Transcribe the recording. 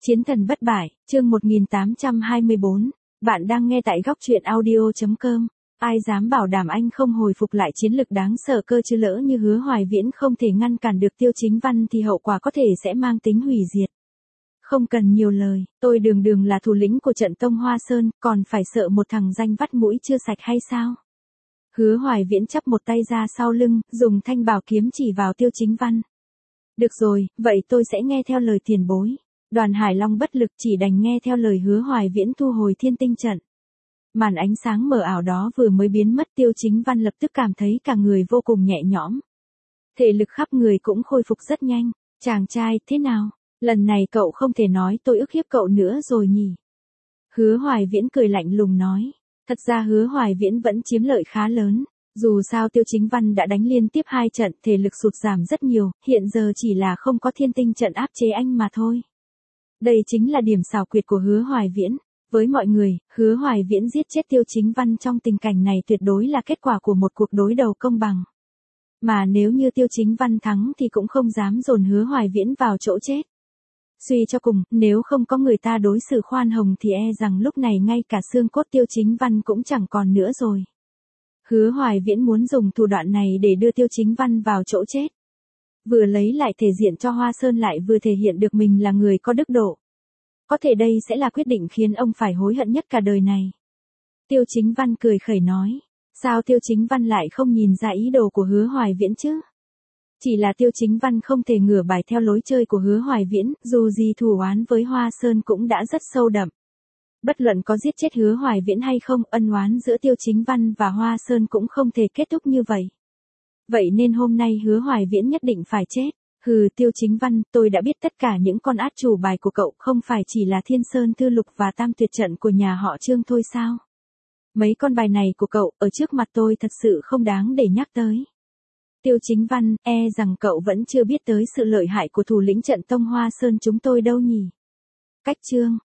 Chiến thần bất bại, chương 1824, bạn đang nghe tại góc truyện audio.com. Ai dám bảo đảm anh không hồi phục lại chiến lực đáng sợ cơ chứ, lỡ như Hứa Hoài Viễn không thể ngăn cản được Tiêu Chính Văn thì hậu quả có thể sẽ mang tính hủy diệt. Không cần nhiều lời, tôi đường là thủ lĩnh của trận Tông Hoa Sơn, còn phải sợ một thằng danh vắt mũi chưa sạch hay sao? Hứa Hoài Viễn chắp một tay ra sau lưng, dùng thanh bảo kiếm chỉ vào Tiêu Chính Văn. Được rồi, vậy tôi sẽ nghe theo lời tiền bối. Đoàn Hải Long bất lực chỉ đành nghe theo lời Hứa Hoài Viễn thu hồi thiên tinh trận. Màn ánh sáng mờ ảo đó vừa mới biến mất, Tiêu Chính Văn lập tức cảm thấy cả người vô cùng nhẹ nhõm. Thể lực khắp người cũng khôi phục rất nhanh. Chàng trai, thế nào? Lần này cậu không thể nói tôi ức hiếp cậu nữa rồi nhỉ? Hứa Hoài Viễn cười lạnh lùng nói. Thật ra Hứa Hoài Viễn vẫn chiếm lợi khá lớn. Dù sao Tiêu Chính Văn đã đánh liên tiếp 2 trận, thể lực sụt giảm rất nhiều, hiện giờ chỉ là không có thiên tinh trận áp chế anh mà thôi. Đây chính là điểm xảo quyệt của Hứa Hoài Viễn. Với mọi người, Hứa Hoài Viễn giết chết Tiêu Chính Văn trong tình cảnh này tuyệt đối là kết quả của một cuộc đối đầu công bằng. Mà nếu như Tiêu Chính Văn thắng thì cũng không dám dồn Hứa Hoài Viễn vào chỗ chết. Suy cho cùng, nếu không có người ta đối xử khoan hồng thì e rằng lúc này ngay cả xương cốt Tiêu Chính Văn cũng chẳng còn nữa rồi. Hứa Hoài Viễn muốn dùng thủ đoạn này để đưa Tiêu Chính Văn vào chỗ chết. Vừa lấy lại thể diện cho Hoa Sơn, lại vừa thể hiện được mình là người có đức độ. Có thể đây sẽ là quyết định khiến ông phải hối hận nhất cả đời này. Tiêu Chính Văn cười khẩy nói. Sao Tiêu Chính Văn lại không nhìn ra ý đồ của Hứa Hoài Viễn chứ? Chỉ là Tiêu Chính Văn không thể ngửa bài theo lối chơi của Hứa Hoài Viễn, dù gì thù oán với Hoa Sơn cũng đã rất sâu đậm. Bất luận có giết chết Hứa Hoài Viễn hay không, ân oán giữa Tiêu Chính Văn và Hoa Sơn cũng không thể kết thúc như vậy. Vậy nên hôm nay Hứa Hoài Viễn nhất định phải chết. Hừ, Tiêu Chính Văn, tôi đã biết tất cả những con át chủ bài của cậu, không phải chỉ là Thiên Sơn Thư Lục và Tam Tuyệt Trận của nhà họ Trương thôi sao? Mấy con bài này của cậu, ở trước mặt tôi thật sự không đáng để nhắc tới. Tiêu Chính Văn, e rằng cậu vẫn chưa biết tới sự lợi hại của thủ lĩnh trận Tông Hoa Sơn chúng tôi đâu nhỉ? Cách chương